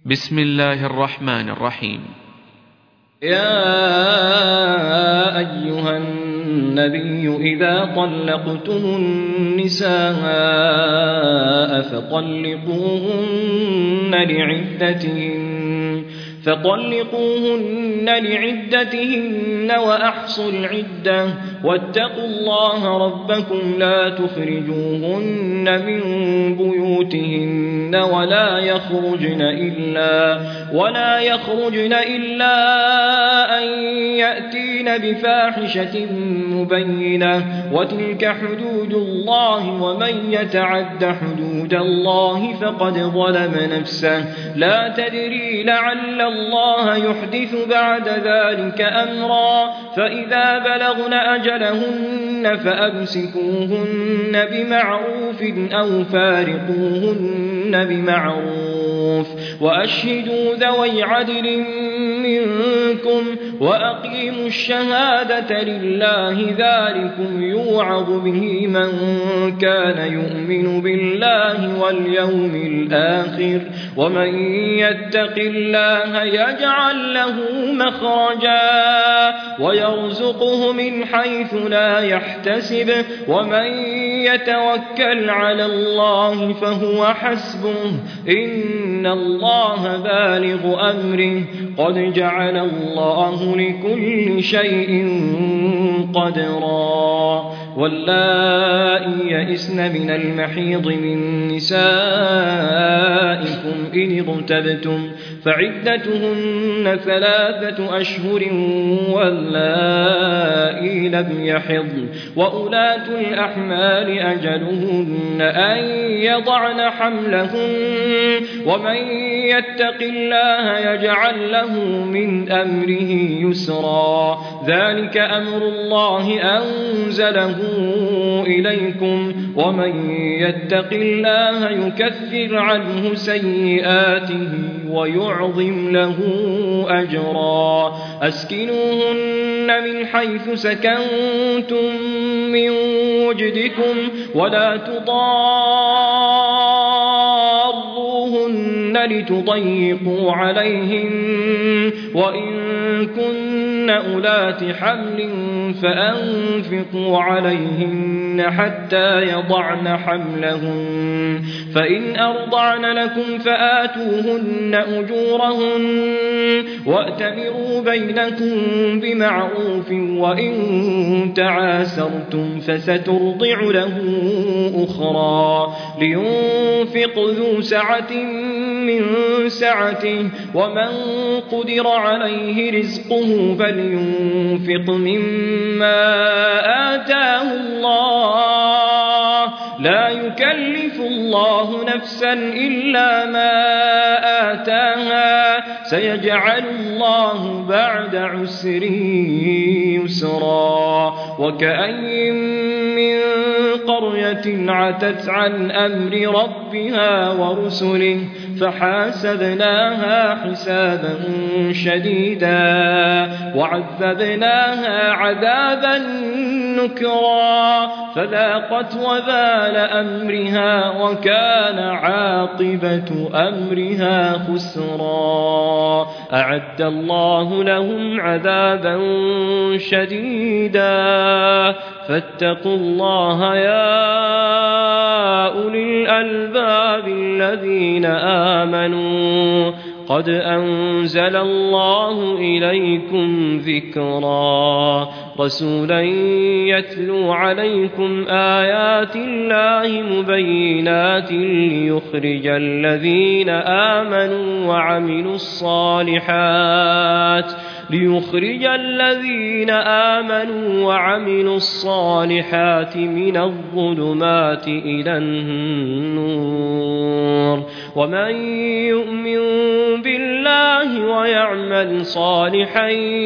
بسم الله الرحمن الرحيم. يا أيها النبي إذا طلقتم النساء فطلقوهن لعدتهن وأحصوا العدة واتقوا الله ربكم لا تخرجوهن من بيوتهن ولا يخرجن إلا أن يأتين بفاحشة مبينة وتلك حدود الله ومن يتعد حدود الله فقد ظلم نفسه لا تدري لعل الله يحدث بعد ذلك أمرا فإذا بلغن أجلهن فأمسكوهن بمعروف أو فارقوهن بمعروف وأشهدوا ذوي عدل منكم وأقيموا الشهادة لله ذلكم يوعظ به من كان يؤمن بالله واليوم الآخر ومن يتق الله يجعل له مخرجا ويرزقه من حيث لا يحتسب ومن يتوكل على الله فهو حسبه إن الله بالغ أمره قد جعل الله لكل شيء قدرا واللائي يئسن من المحيض من نسائكم إن ارتبتم فعدتهن 3 أشهر واللائي لم يحضن وأولاة الأحمال أجلهن أن يضعن حملهن ومن يتق الله يجعل له من أمره يسرا ذلك أمر الله أنزله إليكم ومن يتق الله يكفر عنه سيئاته ويعظم له أجرا أسكنوهن من حيث سكنتم من وجدكم ولا تضاروهن لتضيقوا عليهن وإن كن أولات حمل فأنفقوا عليهن حتى يضعن حملهن فإن أرضعن لكم فآتوهن أجورهن وأتمروا بينكم بمعروف وإن تعاسرتم فسترضع له أخرى لينفق ذو سعة من سعته ومن قدر عليه رزقه فلينفق مما آتاه الله لا يكلف الله نفسا إلا ما آتاها سيجعل الله بعد عسر يسرا وكأين من قرية عتت عن أمر ربها ورسله فحاسبناها حسابا شديدا وعذبناها عذابا نكرا فذاقت وبال أمرها وكان عاقبة أمرها خسرا أعد الله لهم عذابا شديدا فاتقوا الله يا أولي الألباب الذين آمنوا قد أنزل الله إليكم ذكرا رسولا يتلو عليكم آيات الله مبينات ليخرج الذين آمنوا وعملوا الصالحات من الظلمات إلى النور ومن يؤمن بالله ويعمل صالحا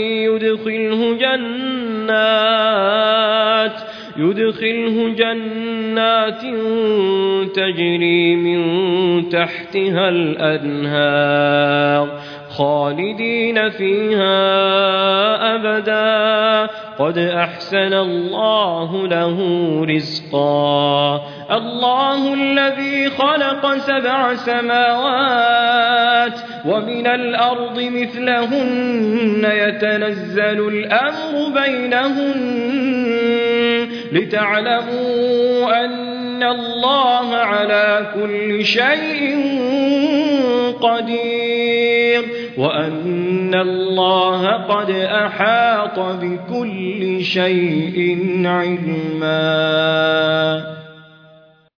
يدخله جنات تجري من تحتها الأنهار خالدين فيها أبدا قد أحسن الله له رزقا الله الذي خلق 7 سماوات ومن الأرض مثلهن يتنزل الأمر بينهن لتعلموا أن الله على كل شيء قدير وأن الله قد أحاط بكل شيء علما.